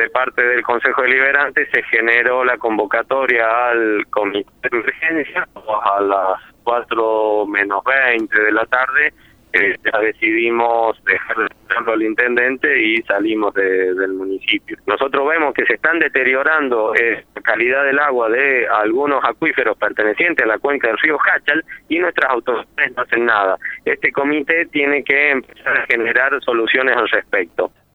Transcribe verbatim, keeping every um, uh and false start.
de parte del Consejo Deliberante se generó la convocatoria al comité de emergencia a las cuatro menos veinte de la tarde. Eh, ya decidimos dejar de esperarlo al intendente y salimos de, del municipio. Nosotros vemos que se están deteriorando eh, la calidad del agua de algunos acuíferos pertenecientes a la cuenca del río Jáchal y nuestras autoridades no hacen nada. Este comité tiene que empezar a generar soluciones al respecto.